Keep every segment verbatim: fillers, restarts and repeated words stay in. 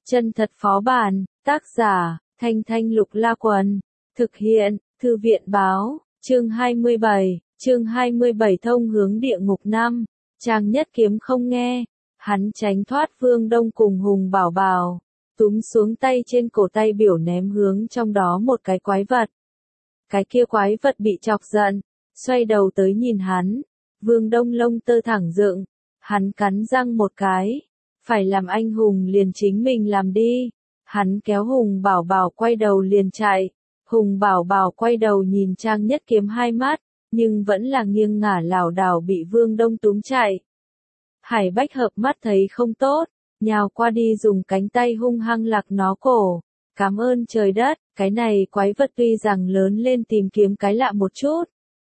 Chân thật phó bản, tác giả, Thanh Thanh Lục La Quần, thực hiện, Thư viện Báo, chương hai mươi bảy, chương hai mươi bảy thông hướng địa ngục năm, Trang Nhất Kiếm không nghe, hắn tránh thoát Vương Đông cùng Hùng Bảo Bảo, túm xuống tay trên cổ tay biểu ném hướng trong đó một cái quái vật. Cái kia quái vật bị chọc giận, xoay đầu tới nhìn hắn, Vương Đông lông tơ thẳng dựng, hắn cắn răng một cái, phải làm anh hùng liền chính mình làm đi. Hắn kéo Hùng Bảo Bảo quay đầu liền chạy, Hùng Bảo Bảo quay đầu nhìn Trang Nhất Kiếm hai mắt, nhưng vẫn là nghiêng ngả lảo đảo bị Vương Đông túm chạy. Hải Bách Hợp mắt thấy không tốt, nhào qua đi dùng cánh tay hung hăng lặc nó cổ. Cảm ơn trời đất, cái này quái vật tuy rằng lớn lên tìm kiếm cái lạ một chút.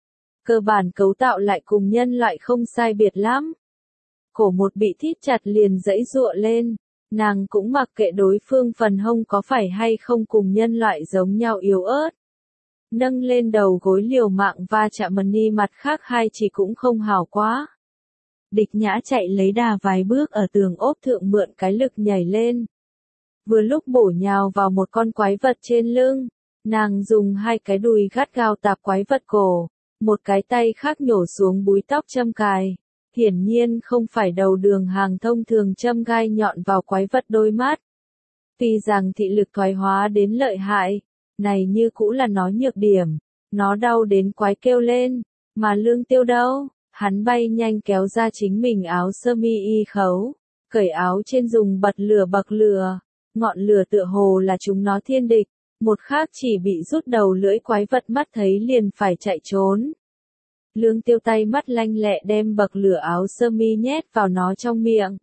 Cơ bản cấu tạo lại cùng nhân loại không sai biệt lắm. Cổ một bị thít chặt liền dãy giụa lên, nàng cũng mặc kệ đối phương phần hông có phải hay không cùng nhân loại giống nhau yếu ớt. Nâng lên đầu gối liều mạng va chạm Mani mặt khác hai chỉ cũng không hảo quá. Địch Nhã chạy lấy đà vài bước ở tường ốp thượng mượn cái lực nhảy lên. Vừa lúc bổ nhào vào một con quái vật trên lưng, nàng dùng hai cái đùi gắt gao tạp quái vật cổ, một cái tay khác nhổ xuống búi tóc châm cài. Hiển nhiên không phải đầu đường hàng thông thường châm gai nhọn vào quái vật đôi mắt. Tuy rằng thị lực thoái hóa đến lợi hại, này như cũ là nó nhược điểm, nó đau đến quái kêu lên, mà Lương Tiêu đâu, hắn bay nhanh kéo ra chính mình áo sơ mi y khấu, cởi áo trên dùng bật lửa bậc lửa, ngọn lửa tựa hồ là chúng nó thiên địch, một khác chỉ bị rút đầu lưỡi quái vật mắt thấy liền phải chạy trốn. Lương Tiêu tay mắt lanh lẹ đem bậc lửa áo sơ mi nhét vào nó trong miệng.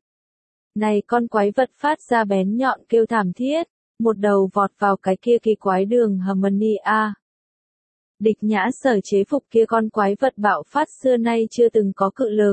Này con quái vật phát ra bén nhọn kêu thảm thiết, một đầu vọt vào cái kia kỳ quái đường hầm Mani A. Địch Nhã sở chế phục kia con quái vật bạo phát xưa nay chưa từng có cự lực.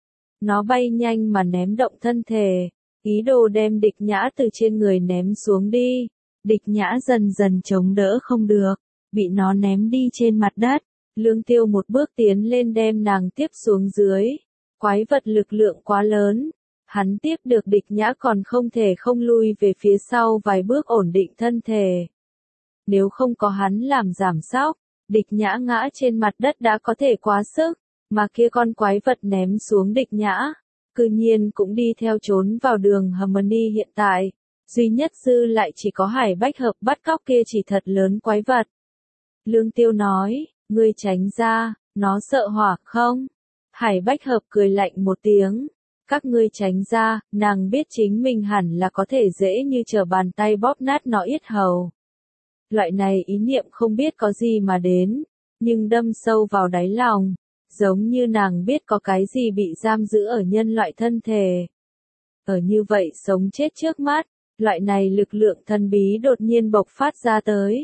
Nó bay nhanh mà ném động thân thể, ý đồ đem Địch Nhã từ trên người ném xuống đi. Địch Nhã dần dần chống đỡ không được, bị nó ném đi trên mặt đất. Lương Tiêu một bước tiến lên đem nàng tiếp xuống dưới. Quái vật lực lượng quá lớn. Hắn tiếp được Địch Nhã còn không thể không lui về phía sau vài bước ổn định thân thể. Nếu không có hắn làm giảm sóc, Địch Nhã ngã trên mặt đất đã có thể quá sức, mà kia con quái vật ném xuống Địch Nhã, cư nhiên cũng đi theo trốn vào đường hầm Mani hiện tại. Duy nhất dư lại chỉ có Hải Bách Hợp bắt cóc kia chỉ thật lớn quái vật. Lương Tiêu nói, ngươi tránh ra, nó sợ hỏa không? Hải Bách Hợp cười lạnh một tiếng. Các ngươi tránh ra, nàng biết chính mình hẳn là có thể dễ như trở bàn tay bóp nát nó yết hầu. Loại này ý niệm không biết có gì mà đến, nhưng đâm sâu vào đáy lòng, giống như nàng biết có cái gì bị giam giữ ở nhân loại thân thể. Ở như vậy sống chết trước mắt, loại này lực lượng thần bí đột nhiên bộc phát ra tới.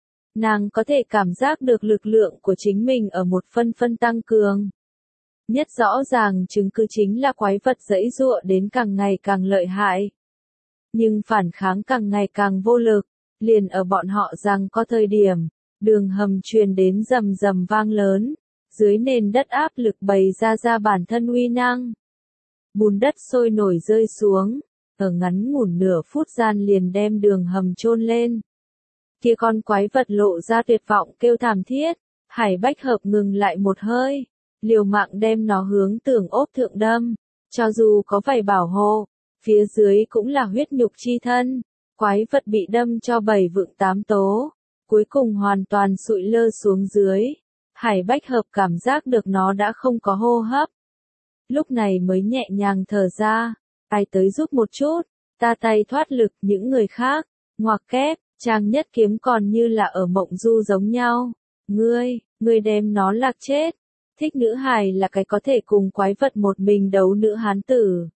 Nàng có thể cảm giác được lực lượng của chính mình ở một phân phân tăng cường. Nhất rõ ràng chứng cứ chính là quái vật giãy giụa đến càng ngày càng lợi hại. Nhưng phản kháng càng ngày càng vô lực, liền ở bọn họ rằng có thời điểm, đường hầm truyền đến rầm rầm vang lớn, dưới nền đất áp lực bày ra ra bản thân uy năng. Bùn đất sôi nổi rơi xuống, ở ngắn ngủn nửa phút gian liền đem đường hầm chôn lên. Kia con quái vật lộ ra tuyệt vọng kêu thảm thiết, Hải Bách Hợp ngừng lại một hơi, liều mạng đem nó hướng tường ốp thượng đâm, cho dù có vảy bảo hộ, phía dưới cũng là huyết nhục chi thân, quái vật bị đâm cho bảy vượng tám tố, cuối cùng hoàn toàn sụi lơ xuống dưới. Hải Bách Hợp cảm giác được nó đã không có hô hấp. Lúc này mới nhẹ nhàng thở ra, ai tới giúp một chút, ta tay thoát lực những người khác, ngoặc kép. Trang Nhất Kiếm còn như là ở mộng du giống nhau. Ngươi, ngươi đem nó lạc chết. Thích nữ hài là cái có thể cùng quái vật một mình đấu nữ hán tử.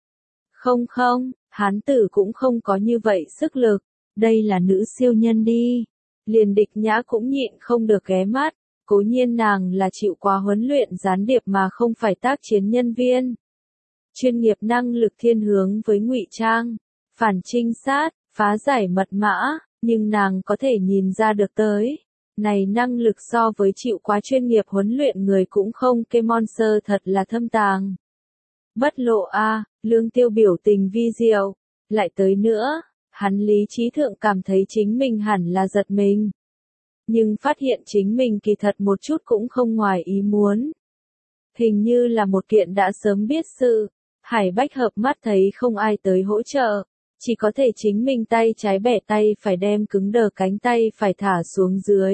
Không không, hán tử cũng không có như vậy sức lực. Đây là nữ siêu nhân đi. Liền Địch Nhã cũng nhịn không được ghé mắt. Cố nhiên nàng là chịu quá huấn luyện gián điệp mà không phải tác chiến nhân viên. Chuyên nghiệp năng lực thiên hướng với ngụy trang, phản trinh sát, phá giải mật mã. Nhưng nàng có thể nhìn ra được tới, này năng lực so với chịu quá chuyên nghiệp huấn luyện người cũng không kê monster thật là thâm tàng. Bất lộ a, Lương Tiêu biểu tình vi diệu, lại tới nữa, Hắn lý trí thượng cảm thấy chính mình hẳn là giật mình. Nhưng phát hiện chính mình kỳ thật một chút cũng không ngoài ý muốn. Hình như là một kiện đã sớm biết sự. Hải Bách hợp mắt thấy không ai tới hỗ trợ. Chỉ có thể chính mình tay trái bẻ tay phải đem cứng đờ cánh tay phải thả xuống dưới.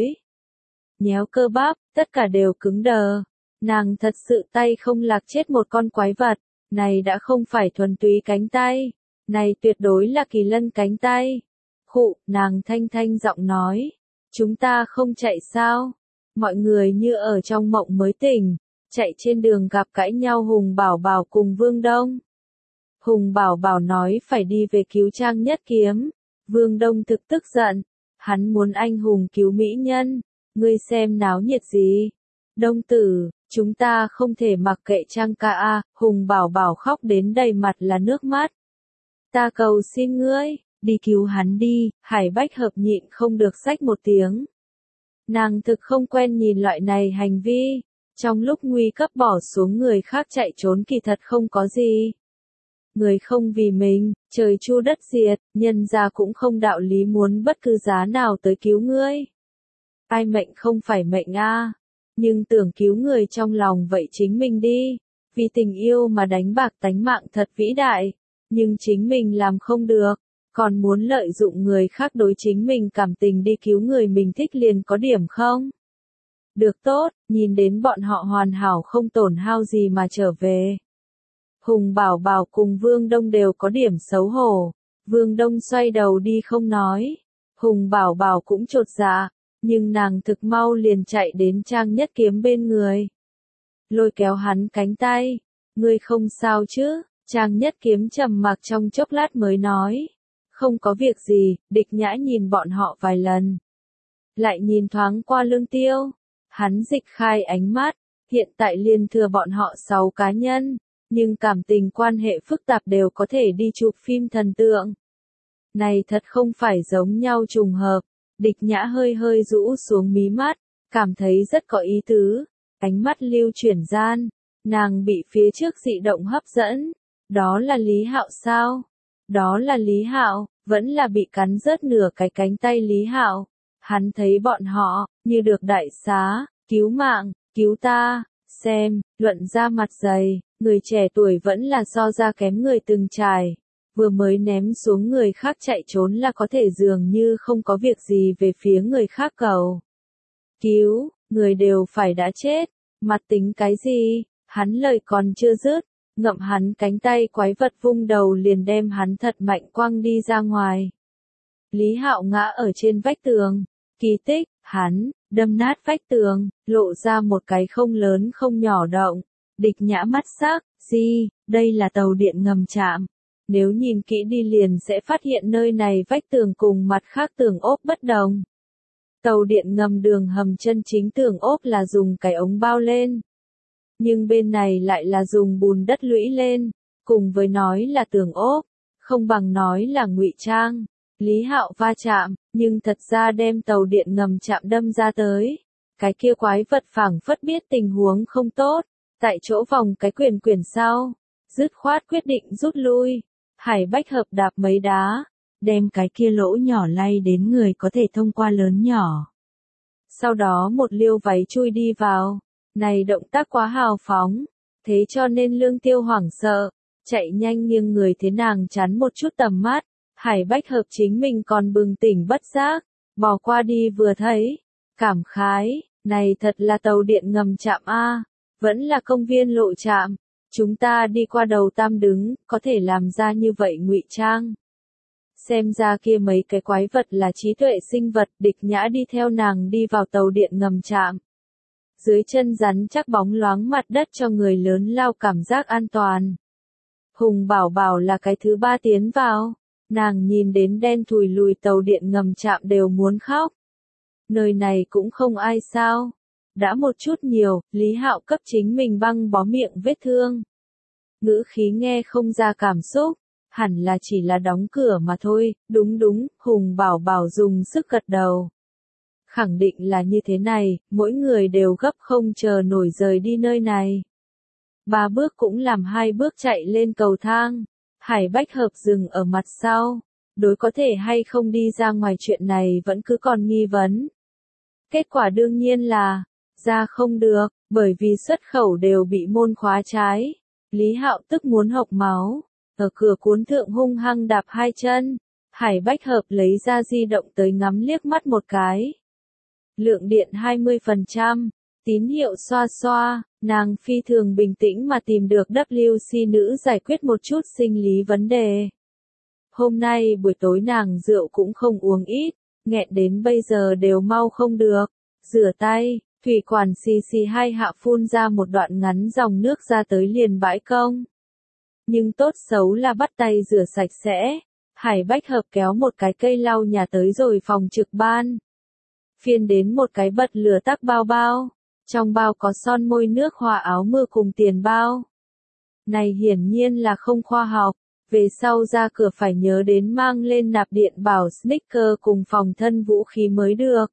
Nhéo cơ bắp, tất cả đều cứng đờ. Nàng thật sự tay không lạc chết một con quái vật. Này đã không phải thuần túy cánh tay. Này tuyệt đối là kỳ lân cánh tay. Khụ, nàng thanh thanh giọng nói. Chúng ta không chạy sao? Mọi người như ở trong mộng mới tỉnh. Chạy trên đường gặp cãi nhau Hùng Bảo Bảo cùng Vương Đông. Hùng Bảo Bảo nói phải đi về cứu Trang Nhất Kiếm. Vương Đông thực tức giận. Hắn muốn anh hùng cứu mỹ nhân. Ngươi xem náo nhiệt gì? Đông tử, chúng ta không thể mặc kệ Trang ca a. Hùng Bảo Bảo khóc đến đầy mặt là nước mắt. Ta cầu xin ngươi, đi cứu hắn đi. Hải Bách hợp nhịn không được xách một tiếng. Nàng thực không quen nhìn loại này hành vi. Trong lúc nguy cấp bỏ xuống người khác chạy trốn kỳ thật không có gì. Người không vì mình, trời chu đất diệt, nhân gia cũng không đạo lý muốn bất cứ giá nào tới cứu ngươi. Ai mệnh không phải mệnh a, nhưng tưởng cứu người trong lòng vậy chính mình đi. Vì tình yêu mà đánh bạc tánh mạng thật vĩ đại, nhưng chính mình làm không được, còn muốn lợi dụng người khác đối chính mình cảm tình đi cứu người mình thích liền có điểm không? Được tốt, nhìn đến bọn họ hoàn hảo không tổn hao gì mà trở về. Hùng Bảo Bảo cùng Vương Đông đều có điểm xấu hổ. Vương Đông xoay đầu đi không nói. Hùng Bảo Bảo cũng chột dạ, nhưng nàng thực mau liền chạy đến Trang Nhất Kiếm bên người. Lôi kéo hắn cánh tay. Ngươi không sao chứ? Trang Nhất Kiếm trầm mặc trong chốc lát mới nói. Không có việc gì. Địch Nhã nhìn bọn họ vài lần. Lại nhìn thoáng qua Lương Tiêu. Hắn dịch khai ánh mắt. Hiện tại liền thừa bọn họ sáu cá nhân. Nhưng cảm tình quan hệ phức tạp đều có thể đi chụp phim thần tượng. Này thật không phải giống nhau trùng hợp. Địch Nhã hơi hơi rũ xuống mí mắt, cảm thấy rất có ý tứ. Ánh mắt lưu chuyển gian, nàng bị phía trước dị động hấp dẫn. Đó là Lý Hạo sao? Đó là Lý Hạo, vẫn là bị cắn rớt nửa cái cánh tay Lý Hạo. Hắn thấy bọn họ, như được đại xá, cứu mạng, cứu ta, xem, luận ra mặt dày, người trẻ tuổi vẫn là so ra kém người từng trải. Vừa mới ném xuống người khác chạy trốn là có thể dường như không có việc gì về phía người khác cầu. Cứu, người đều phải đã chết, mặt tính cái gì, hắn lời còn chưa dứt, ngậm hắn cánh tay quái vật vung đầu liền đem hắn thật mạnh quăng đi ra ngoài. Lý Hạo ngã ở trên vách tường, kỳ tích, hắn, đâm nát vách tường, lộ ra một cái không lớn không nhỏ động. Địch Nhã mắt sắc, gì, đây là tàu điện ngầm trạm. Nếu nhìn kỹ đi liền sẽ phát hiện nơi này vách tường cùng mặt khác tường ốp bất đồng. Tàu điện ngầm đường hầm chân chính tường ốp là dùng cái ống bao lên. Nhưng bên này lại là dùng bùn đất lũy lên, cùng với nói là tường ốp, không bằng nói là ngụy trang. Lý Hạo va chạm, nhưng thật ra đem tàu điện ngầm chạm đâm ra tới. Cái kia quái vật phảng phất biết tình huống không tốt, tại chỗ vòng cái quyền quyển sau, dứt khoát quyết định rút lui. Hải Bách hợp đạp mấy đá, đem cái kia lỗ nhỏ lay đến người có thể thông qua lớn nhỏ. Sau đó một liêu váy chui đi vào, này động tác quá hào phóng, thế cho nên Lương Tiêu hoảng sợ, chạy nhanh nghiêng người thế nàng chắn một chút tầm mắt. Hải Bách hợp chính mình còn bừng tỉnh bất giác, bỏ qua đi vừa thấy, cảm khái, này thật là tàu điện ngầm trạm A, vẫn là công viên lộ trạm. Chúng ta đi qua đầu tam đứng, có thể làm ra như vậy ngụy trang. Xem ra kia mấy cái quái vật là trí tuệ sinh vật. Địch Nhã đi theo nàng đi vào tàu điện ngầm trạm. Dưới chân rắn chắc bóng loáng mặt đất cho người lớn lao cảm giác an toàn. Hùng Bảo Bảo là cái thứ ba tiến vào. Nàng nhìn đến đen thùi lùi tàu điện ngầm trạm đều muốn khóc. Nơi này cũng không ai sao. Đã một chút nhiều, Lý Hạo cấp chính mình băng bó miệng vết thương. Ngữ khí nghe không ra cảm xúc, hẳn là chỉ là đóng cửa mà thôi. Đúng đúng, Hùng Bảo Bảo dùng sức gật đầu. Khẳng định là như thế này, mỗi người đều gấp không chờ nổi rời đi nơi này. Ba bước cũng làm hai bước chạy lên cầu thang. Hải Bách hợp dừng ở mặt sau, đối có thể hay không đi ra ngoài chuyện này vẫn cứ còn nghi vấn. Kết quả đương nhiên là, ra không được, bởi vì xuất khẩu đều bị môn khóa trái. Lý Hạo tức muốn hộc máu, ở cửa cuốn thượng hung hăng đạp hai chân. Hải Bách Hợp lấy ra di động tới ngắm liếc mắt một cái. Lượng điện hai mươi phần trăm, tín hiệu xoa xoa, nàng phi thường bình tĩnh mà tìm được W C nữ giải quyết một chút sinh lý vấn đề. Hôm nay buổi tối nàng rượu cũng không uống ít, nghẹn đến bây giờ đều mau không được. Rửa tay, thủy quản xì xì hai hạ phun ra một đoạn ngắn dòng nước ra tới liền bãi công. Nhưng tốt xấu là bắt tay rửa sạch sẽ. Hải Bách Hợp kéo một cái cây lau nhà tới rồi phòng trực ban. Phiên đến một cái bật lửa tắc bao bao. Trong bao có son môi nước hoa áo mưa cùng tiền bao. Này hiển nhiên là không khoa học. Về sau ra cửa phải nhớ đến mang lên nạp điện bảo sneaker cùng phòng thân vũ khí mới được.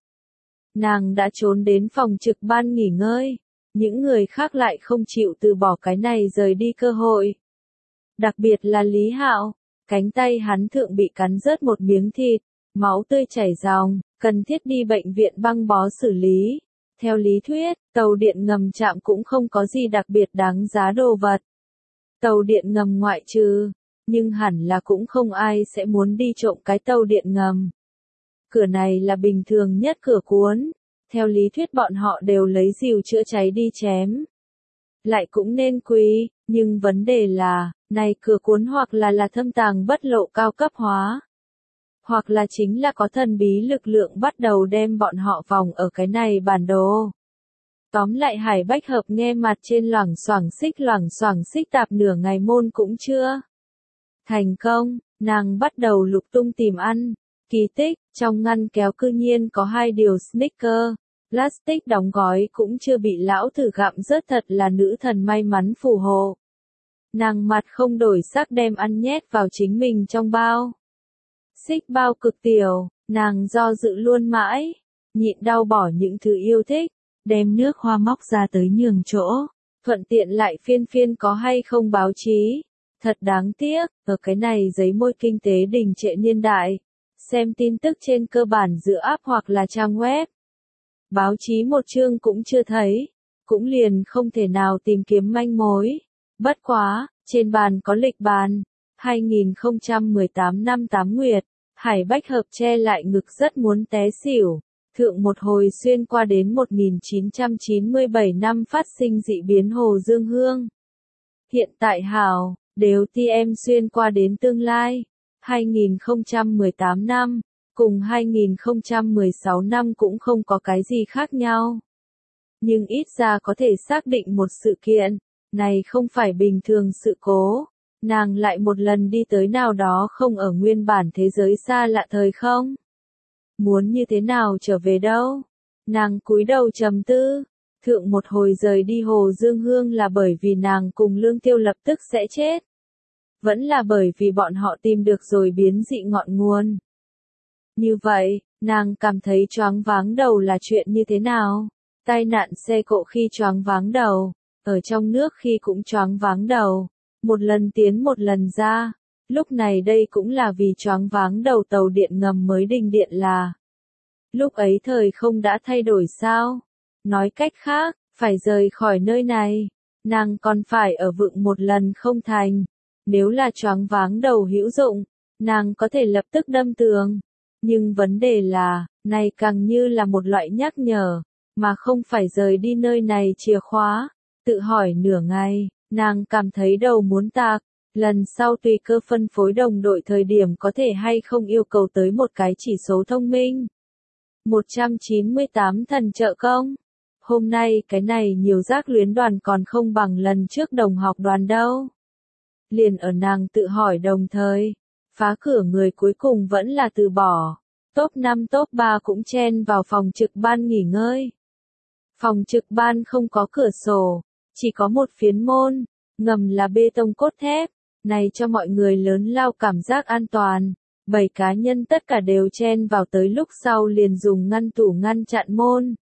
Nàng đã trốn đến phòng trực ban nghỉ ngơi. Những người khác lại không chịu từ bỏ cái này rời đi cơ hội. Đặc biệt là Lý Hạo. Cánh tay hắn thượng bị cắn rớt một miếng thịt, máu tươi chảy ròng, cần thiết đi bệnh viện băng bó xử lý. Theo lý thuyết, tàu điện ngầm trạm cũng không có gì đặc biệt đáng giá đồ vật. Tàu điện ngầm ngoại trừ, nhưng hẳn là cũng không ai sẽ muốn đi trộm cái tàu điện ngầm. Cửa này là bình thường nhất cửa cuốn, theo lý thuyết bọn họ đều lấy rìu chữa cháy đi chém. Lại cũng nên quý, nhưng vấn đề là, này cửa cuốn hoặc là là thâm tàng bất lộ cao cấp hóa, hoặc là chính là có thần bí lực lượng bắt đầu đem bọn họ vòng ở cái này bản đồ. Tóm lại Hải Bách Hợp nghe mặt trên loảng xoảng xích loảng xoảng xích tạp nửa ngày môn cũng chưa thành công, nàng bắt đầu lục tung tìm ăn. Kỳ tích, trong ngăn kéo cư nhiên có hai điều sneaker. Plastic đóng gói cũng chưa bị lão thử gặm rớt, thật là nữ thần may mắn phù hộ. Nàng mặt không đổi sắc đem ăn nhét vào chính mình trong bao. Xích bao cực tiểu, nàng do dự luôn mãi, nhịn đau bỏ những thứ yêu thích, đem nước hoa móc ra tới nhường chỗ, thuận tiện lại phiên phiên có hay không báo chí. Thật đáng tiếc, ở cái này giấy môi kinh tế đình trệ niên đại, xem tin tức trên cơ bản dựa app hoặc là trang web. Báo chí một chương cũng chưa thấy, cũng liền không thể nào tìm kiếm manh mối. Bất quá, trên bàn có lịch bàn, hai nghìn không trăm mười tám năm tám nguyệt, Hải Bách Hợp che lại ngực rất muốn té xỉu. Thượng một hồi xuyên qua đến một nghìn chín trăm chín mươi bảy năm phát sinh dị biến Hồ Dương Hương. Hiện tại hào, đều ti em xuyên qua đến tương lai, hai nghìn không trăm mười tám năm, cùng hai nghìn không trăm mười sáu năm cũng không có cái gì khác nhau. Nhưng ít ra có thể xác định một sự kiện, này không phải bình thường sự cố, nàng lại một lần đi tới nào đó không ở nguyên bản thế giới xa lạ thời không. Muốn như thế nào trở về đâu? Nàng cúi đầu trầm tư, thượng một hồi rời đi Hồ Dương Hương là bởi vì nàng cùng Lương Tiêu lập tức sẽ chết. Vẫn là bởi vì bọn họ tìm được rồi biến dị ngọn nguồn. Như vậy, nàng cảm thấy choáng váng đầu là chuyện như thế nào? Tai nạn xe cộ khi choáng váng đầu, ở trong nước khi cũng choáng váng đầu, một lần tiến một lần ra. Lúc này đây cũng là vì choáng váng đầu tàu điện ngầm mới đình điện là. Lúc ấy thời không đã thay đổi sao? Nói cách khác, phải rời khỏi nơi này, nàng còn phải ở vựng một lần không thành. Nếu là choáng váng đầu hữu dụng, nàng có thể lập tức đâm tường. Nhưng vấn đề là, này càng như là một loại nhắc nhở, mà không phải rời đi nơi này chìa khóa. Tự hỏi nửa ngày, nàng cảm thấy đầu muốn tạc. Lần sau tùy cơ phân phối đồng đội thời điểm có thể hay không yêu cầu tới một cái chỉ số thông minh. một trăm chín mươi tám thần trợ công. Hôm nay cái này nhiều giác luyến đoàn còn không bằng lần trước đồng học đoàn đâu. Liền ở nàng tự hỏi đồng thời, phá cửa người cuối cùng vẫn là từ bỏ. Top năm top ba cũng chen vào phòng trực ban nghỉ ngơi. Phòng trực ban không có cửa sổ, chỉ có một phiến môn, ngầm là bê tông cốt thép. Này cho mọi người lớn lao cảm giác an toàn. Bảy cá nhân tất cả đều chen vào tới lúc sau liền dùng ngăn tủ ngăn chặn môn.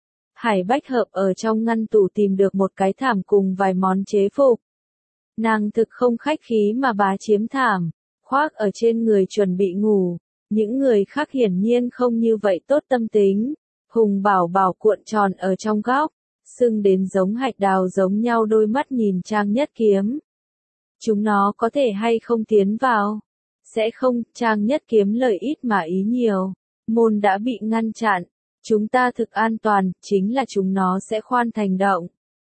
Hải Bách Hợp ở trong ngăn tủ tìm được một cái thảm cùng vài món chế phục. Nàng thực không khách khí mà bá chiếm thảm, khoác ở trên người chuẩn bị ngủ. Những người khác hiển nhiên không như vậy tốt tâm tính. Hùng Bảo Bảo cuộn tròn ở trong góc, sưng đến giống hạch đào giống nhau đôi mắt nhìn Trang Nhất Kiếm. Chúng nó có thể hay không tiến vào? Sẽ không, Trang Nhất Kiếm lời ít mà ý nhiều. Môn đã bị ngăn chặn. Chúng ta thực an toàn, chính là chúng nó sẽ khoan thành động.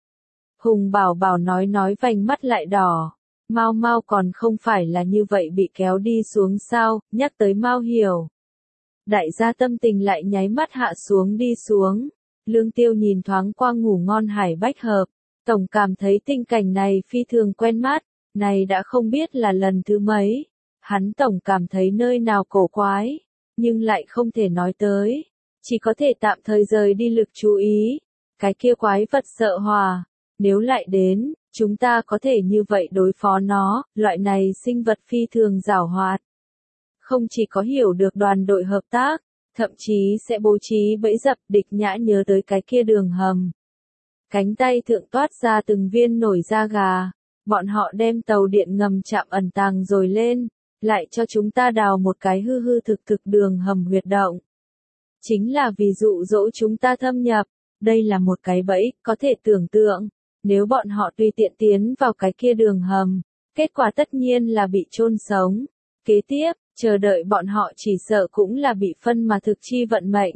Hùng Bảo Bảo nói nói vành mắt lại đỏ. Mau Mau còn không phải là như vậy bị kéo đi xuống sao, nhắc tới Mau Hiểu. Đại gia tâm tình lại nháy mắt hạ xuống đi xuống. Lương Tiêu nhìn thoáng qua ngủ ngon Hải Bách Hợp. Tổng cảm thấy tình cảnh này phi thường quen mắt, này đã không biết là lần thứ mấy. Hắn tổng cảm thấy nơi nào cổ quái, nhưng lại không thể nói tới. Chỉ có thể tạm thời rời đi lực chú ý. Cái kia quái vật sợ hòa. Nếu lại đến, chúng ta có thể như vậy đối phó nó, loại này sinh vật phi thường giảo hoạt. Không chỉ có hiểu được đoàn đội hợp tác, thậm chí sẽ bố trí bẫy dập. Địch Nhã nhớ tới cái kia đường hầm. Cánh tay thượng toát ra từng viên nổi da gà. Bọn họ đem tàu điện ngầm chạm ẩn tàng rồi lên, lại cho chúng ta đào một cái hư hư thực thực đường hầm huyệt động. Chính là vì dụ dỗ chúng ta thâm nhập, đây là một cái bẫy, có thể tưởng tượng, nếu bọn họ tùy tiện tiến vào cái kia đường hầm, kết quả tất nhiên là bị chôn sống. Kế tiếp, chờ đợi bọn họ chỉ sợ cũng là bị phân mà thực chi vận mệnh.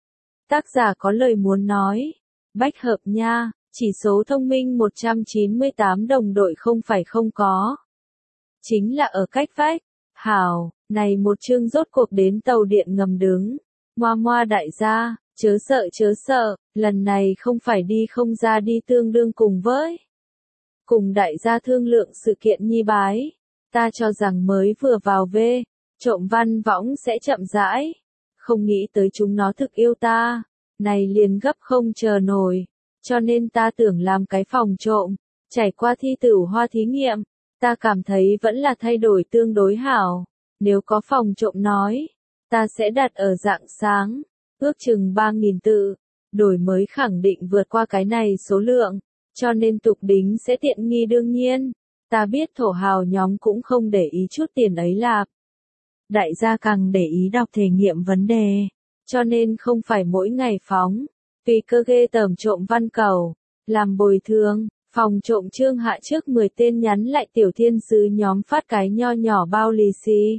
Tác giả có lời muốn nói, Bách Hợp nha, chỉ số thông minh một trăm chín mươi tám đồng đội không phải không có. Chính là ở cách vách. Hảo, này một chương rốt cuộc đến tàu điện ngầm đứng. Moa Moa đại gia, chớ sợ chớ sợ, lần này không phải đi không ra đi tương đương cùng với. Cùng đại gia thương lượng sự kiện nhi bái. Ta cho rằng mới vừa vào về, trộm văn võng sẽ chậm rãi. Không nghĩ tới chúng nó thực yêu ta. Này liền gấp không chờ nổi. Cho nên ta tưởng làm cái phòng trộm. Trải qua thi tử hoa thí nghiệm, ta cảm thấy vẫn là thay đổi tương đối hảo. Nếu có phòng trộm nói, ta sẽ đặt ở dạng sáng, ước chừng ba nghìn tự. Đổi mới khẳng định vượt qua cái này số lượng, cho nên tục đính sẽ tiện nghi đương nhiên. Ta biết thổ hào nhóm cũng không để ý chút tiền ấy lạp. Đại gia càng để ý đọc thể nghiệm vấn đề, cho nên không phải mỗi ngày phóng. Vì cơ ghê tởm trộm văn cầu, làm bồi thường, phòng trộm Trương Hạ trước mười tên nhắn lại tiểu thiên sứ nhóm phát cái nho nhỏ bao lì xì.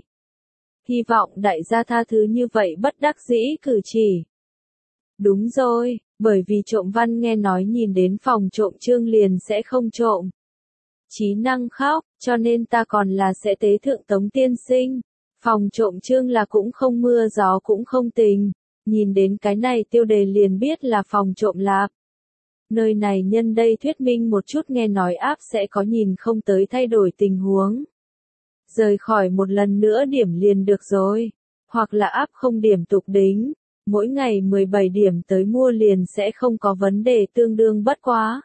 Hy vọng đại gia tha thứ như vậy bất đắc dĩ cử chỉ. Đúng rồi, bởi vì trộm văn nghe nói nhìn đến phòng trộm Trương liền sẽ không trộm. Trí năng khóc, cho nên ta còn là sẽ tế thượng Tống tiên sinh. Phòng trộm Trương là cũng không mưa gió cũng không tình. Nhìn đến cái này tiêu đề liền biết là phòng trộm lạp. Nơi này nhân đây thuyết minh một chút nghe nói áp sẽ có nhìn không tới thay đổi tình huống. Rời khỏi một lần nữa điểm liền được rồi. Hoặc là áp không điểm tục đính. Mỗi ngày mười bảy điểm tới mua liền sẽ không có vấn đề tương đương bất quá.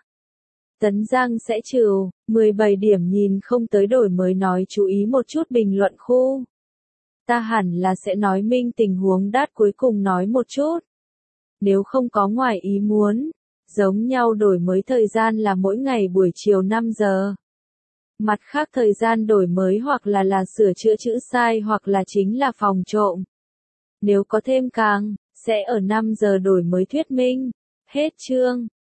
Tấn Giang sẽ trừ, mười bảy điểm nhìn không tới đổi mới nói chú ý một chút bình luận khu. Ta hẳn là sẽ nói minh tình huống đát cuối cùng nói một chút. Nếu không có ngoài ý muốn, giống nhau đổi mới thời gian là mỗi ngày buổi chiều năm giờ. Mặt khác thời gian đổi mới hoặc là là sửa chữa chữ sai hoặc là chính là phòng trộm. Nếu có thêm càng, sẽ ở năm giờ đổi mới thuyết minh. Hết chương.